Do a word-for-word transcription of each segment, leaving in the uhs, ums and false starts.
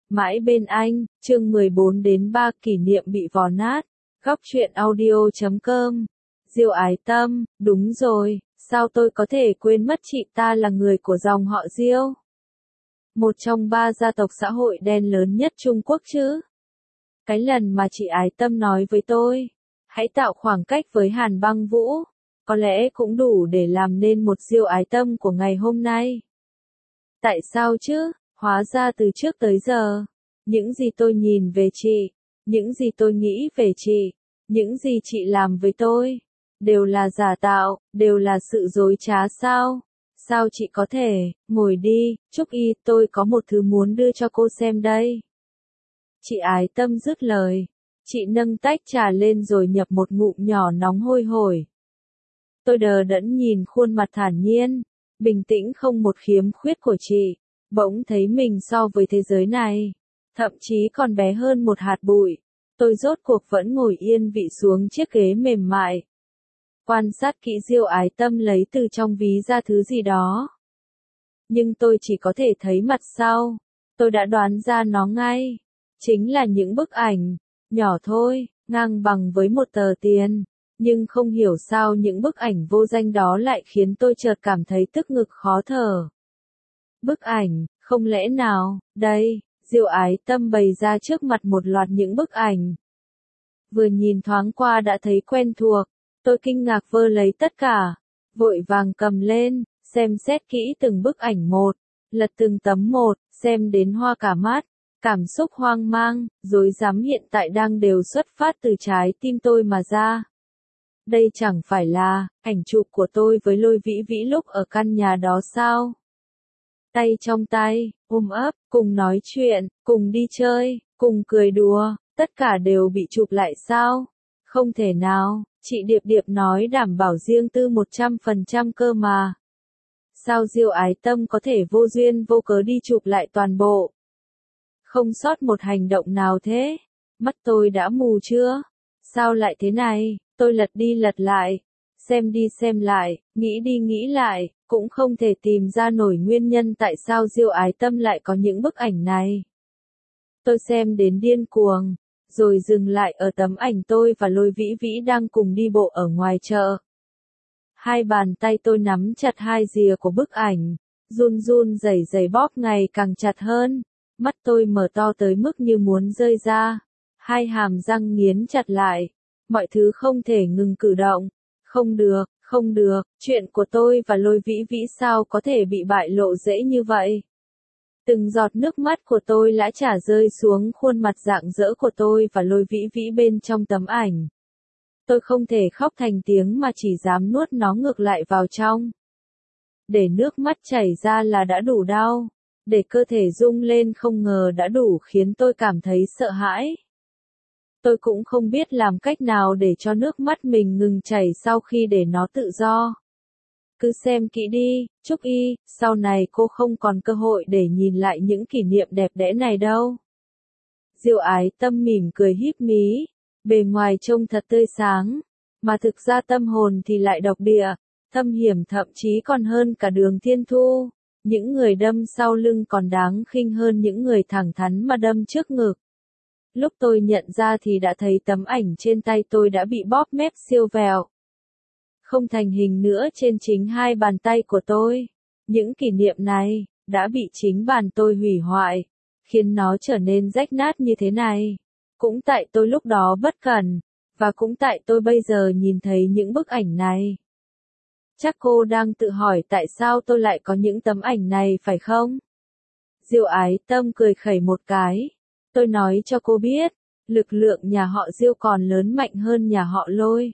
Mãi bên anh, chương mười bốn đến ba kỷ niệm bị vò nát. Góc truyện audio chấm com. Diêu Ái Tâm, đúng rồi, sao tôi có thể quên mất chị ta là người của dòng họ Diêu? Một trong ba gia tộc xã hội đen lớn nhất Trung Quốc chứ. Cái lần mà chị Ái Tâm nói với tôi, hãy tạo khoảng cách với Hàn Băng Vũ, có lẽ cũng đủ để làm nên một Diêu Ái Tâm của ngày hôm nay. Tại sao chứ? Hóa ra từ trước tới giờ, những gì tôi nhìn về chị, những gì tôi nghĩ về chị, những gì chị làm với tôi, đều là giả tạo, đều là sự dối trá sao? Sao chị có thể, ngồi đi, Trúc Y, tôi có một thứ muốn đưa cho cô xem đây. Chị Ái Tâm dứt lời, chị nâng tách trà lên rồi nhập một ngụm nhỏ nóng hôi hổi. Tôi đờ đẫn nhìn khuôn mặt thản nhiên, bình tĩnh không một khiếm khuyết của chị. Bỗng thấy mình so với thế giới này, thậm chí còn bé hơn một hạt bụi. Tôi rốt cuộc vẫn ngồi yên vị xuống chiếc ghế mềm mại. Quan sát kỹ Diêu Ái Tâm lấy từ trong ví ra thứ gì đó. Nhưng tôi chỉ có thể thấy mặt sau. Tôi đã đoán ra nó ngay. Chính là những bức ảnh, nhỏ thôi, ngang bằng với một tờ tiền. Nhưng không hiểu sao những bức ảnh vô danh đó lại khiến tôi chợt cảm thấy tức ngực khó thở. Bức ảnh, không lẽ nào, đây, Diêu Ái Tâm bày ra trước mặt một loạt những bức ảnh. Vừa nhìn thoáng qua đã thấy quen thuộc, tôi kinh ngạc vơ lấy tất cả, vội vàng cầm lên, xem xét kỹ từng bức ảnh một, lật từng tấm một, xem đến hoa cả mắt, cảm xúc hoang mang, rối rắm hiện tại đang đều xuất phát từ trái tim tôi mà ra. Đây chẳng phải là ảnh chụp của tôi với Lôi Vĩ Vĩ lúc ở căn nhà đó sao? Tay trong tay, ôm ấp, cùng nói chuyện, cùng đi chơi, cùng cười đùa, tất cả đều bị chụp lại sao? Không thể nào, chị Điệp Điệp nói đảm bảo riêng tư một trăm phần trăm cơ mà. Sao Diêu Ái Tâm có thể vô duyên vô cớ đi chụp lại toàn bộ? Không sót một hành động nào thế? Mắt tôi đã mù chưa? Sao lại thế này? Tôi lật đi lật lại, xem đi xem lại, nghĩ đi nghĩ lại, cũng không thể tìm ra nổi nguyên nhân tại sao Diêu Ái Tâm lại có những bức ảnh này. Tôi xem đến điên cuồng, rồi dừng lại ở tấm ảnh tôi và Lôi Vĩ Vĩ đang cùng đi bộ ở ngoài chợ. Hai bàn tay tôi nắm chặt hai rìa của bức ảnh, run run rẩy rẩy bóp ngày càng chặt hơn, mắt tôi mở to tới mức như muốn rơi ra, hai hàm răng nghiến chặt lại, mọi thứ không thể ngừng cử động. Không được, không được, chuyện của tôi và Lôi Vĩ Vĩ sao có thể bị bại lộ dễ như vậy? Từng giọt nước mắt của tôi lã chả rơi xuống khuôn mặt rạng rỡ của tôi và Lôi Vĩ Vĩ bên trong tấm ảnh. Tôi không thể khóc thành tiếng mà chỉ dám nuốt nó ngược lại vào trong. Để nước mắt chảy ra là đã đủ đau, để cơ thể rung lên không ngờ đã đủ khiến tôi cảm thấy sợ hãi. Tôi cũng không biết làm cách nào để cho nước mắt mình ngừng chảy sau khi để nó tự do. Cứ xem kỹ đi, Trúc Y, sau này cô không còn cơ hội để nhìn lại những kỷ niệm đẹp đẽ này đâu. Diêu Ái Tâm mỉm cười híp mí, bề ngoài trông thật tươi sáng, mà thực ra tâm hồn thì lại độc địa, thâm hiểm thậm chí còn hơn cả Đường Thiên Thu. Những người đâm sau lưng còn đáng khinh hơn những người thẳng thắn mà đâm trước ngực. Lúc tôi nhận ra thì đã thấy tấm ảnh trên tay tôi đã bị bóp mép siêu vẹo. Không thành hình nữa trên chính hai bàn tay của tôi. Những kỷ niệm này, đã bị chính bàn tôi hủy hoại, khiến nó trở nên rách nát như thế này. Cũng tại tôi lúc đó bất cẩn, và cũng tại tôi bây giờ nhìn thấy những bức ảnh này. Chắc cô đang tự hỏi tại sao tôi lại có những tấm ảnh này phải không? Diêu Ái Tâm cười khẩy một cái. Tôi nói cho cô biết, lực lượng nhà họ Diêu còn lớn mạnh hơn nhà họ Lôi.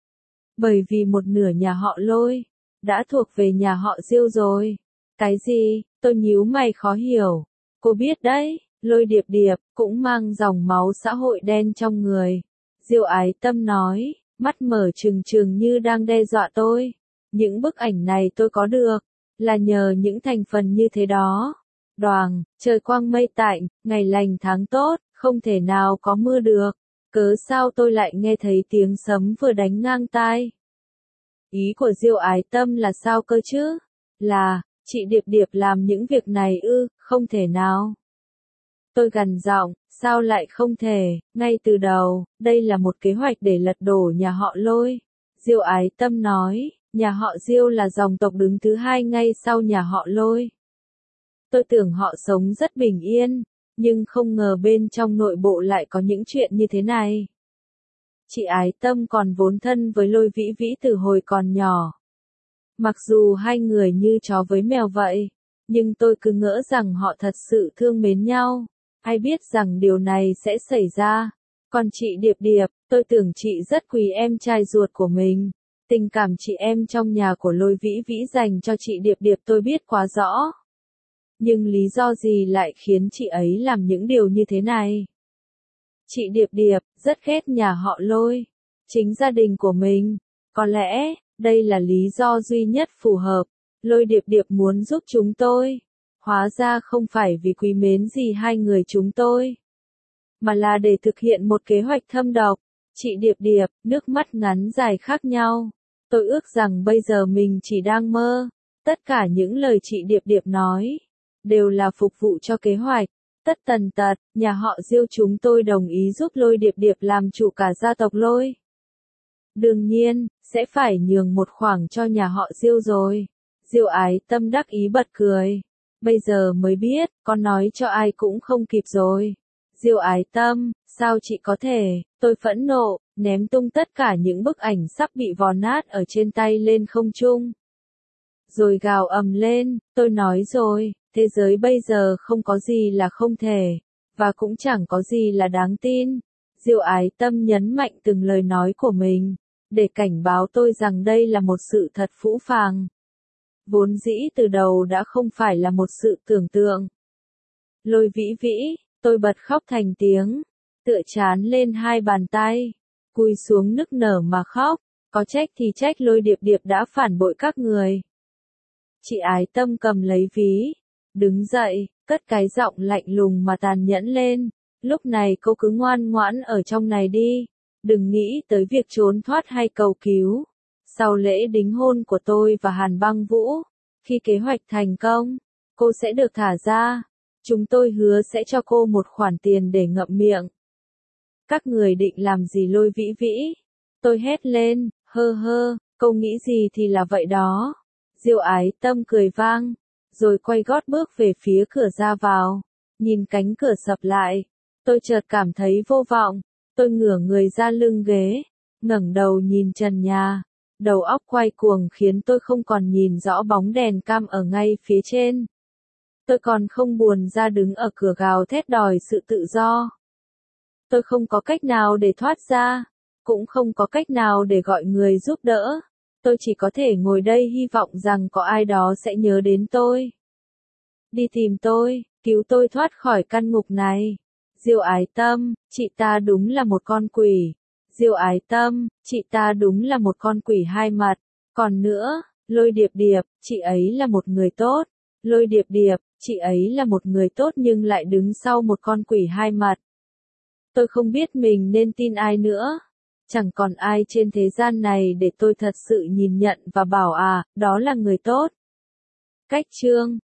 Bởi vì một nửa nhà họ Lôi, đã thuộc về nhà họ Diêu rồi. Cái gì? Tôi nhíu mày khó hiểu. Cô biết đấy, Lôi Điệp Điệp, cũng mang dòng máu xã hội đen trong người. Diêu Ái Tâm nói, mắt mở trừng trừng như đang đe dọa tôi. Những bức ảnh này tôi có được, là nhờ những thành phần như thế đó. Đoàng, trời quang mây tạnh, ngày lành tháng tốt, không thể nào có mưa được. Cớ sao tôi lại nghe thấy tiếng sấm vừa đánh ngang tai? Ý của Diêu Ái Tâm là sao cơ chứ? Là, chị Điệp Điệp làm những việc này ư, không thể nào. Tôi gằn giọng, sao lại không thể, ngay từ đầu, đây là một kế hoạch để lật đổ nhà họ Lôi. Diêu Ái Tâm nói, nhà họ Diêu là dòng tộc đứng thứ hai ngay sau nhà họ Lôi. Tôi tưởng họ sống rất bình yên, nhưng không ngờ bên trong nội bộ lại có những chuyện như thế này. Chị Ái Tâm còn vốn thân với Lôi Vĩ Vĩ từ hồi còn nhỏ. Mặc dù hai người như chó với mèo vậy, nhưng tôi cứ ngỡ rằng họ thật sự thương mến nhau. Ai biết rằng điều này sẽ xảy ra. Còn chị Điệp Điệp, tôi tưởng chị rất quý em trai ruột của mình. Tình cảm chị em trong nhà của Lôi Vĩ Vĩ dành cho chị Điệp Điệp tôi biết quá rõ. Nhưng lý do gì lại khiến chị ấy làm những điều như thế này? Chị Điệp Điệp rất ghét nhà họ Lôi, chính gia đình của mình. Có lẽ, đây là lý do duy nhất phù hợp. Lôi Điệp Điệp muốn giúp chúng tôi. Hóa ra không phải vì quý mến gì hai người chúng tôi, mà là để thực hiện một kế hoạch thâm độc. Chị Điệp Điệp, nước mắt ngắn dài khác nhau. Tôi ước rằng bây giờ mình chỉ đang mơ. Tất cả những lời chị Điệp Điệp nói, đều là phục vụ cho kế hoạch. Tất tần tật, nhà họ Diêu chúng tôi đồng ý giúp Lôi Điệp Điệp làm chủ cả gia tộc Lôi. Đương nhiên, sẽ phải nhường một khoảng cho nhà họ Diêu rồi. Diêu Ái Tâm đắc ý bật cười. Bây giờ mới biết, con nói cho ai cũng không kịp rồi. Diêu Ái Tâm, sao chị có thể, tôi phẫn nộ, ném tung tất cả những bức ảnh sắp bị vò nát ở trên tay lên không trung. Rồi gào ầm lên, tôi nói rồi, thế giới bây giờ không có gì là không thể, và cũng chẳng có gì là đáng tin. Diêu Ái Tâm nhấn mạnh từng lời nói của mình, để cảnh báo tôi rằng đây là một sự thật phũ phàng. Vốn dĩ từ đầu đã không phải là một sự tưởng tượng. Lôi Vĩ Vĩ, tôi bật khóc thành tiếng, tựa chán lên hai bàn tay, cúi xuống nức nở mà khóc, có trách thì trách Lôi Điệp Điệp đã phản bội các người. Chị Ái Tâm cầm lấy ví, đứng dậy, cất cái giọng lạnh lùng mà tàn nhẫn lên, lúc này cô cứ ngoan ngoãn ở trong này đi, đừng nghĩ tới việc trốn thoát hay cầu cứu. Sau lễ đính hôn của tôi và Hàn Băng Vũ, khi kế hoạch thành công, cô sẽ được thả ra. Chúng tôi hứa sẽ cho cô một khoản tiền để ngậm miệng. Các người định làm gì Lôi Vĩ Vĩ? Tôi hét lên, hơ hơ, cô nghĩ gì thì là vậy đó. Diêu Ái Tâm cười vang, rồi quay gót bước về phía cửa ra vào. Nhìn cánh cửa sập lại, tôi chợt cảm thấy vô vọng. Tôi ngửa người ra lưng ghế, ngẩng đầu nhìn trần nhà. Đầu óc quay cuồng khiến tôi không còn nhìn rõ bóng đèn cam ở ngay phía trên. Tôi còn không buồn ra đứng ở cửa gào thét đòi sự tự do. Tôi không có cách nào để thoát ra, cũng không có cách nào để gọi người giúp đỡ. Tôi chỉ có thể ngồi đây hy vọng rằng có ai đó sẽ nhớ đến tôi. Đi tìm tôi, cứu tôi thoát khỏi căn ngục này. Diêu Ái Tâm, chị ta đúng là một con quỷ. Diêu Ái Tâm, chị ta đúng là một con quỷ hai mặt. Còn nữa, Lôi Điệp Điệp, chị ấy là một người tốt. Lôi Điệp Điệp, chị ấy là một người tốt nhưng lại đứng sau một con quỷ hai mặt. Tôi không biết mình nên tin ai nữa. Chẳng còn ai trên thế gian này để tôi thật sự nhìn nhận và bảo à, đó là người tốt. Cách chương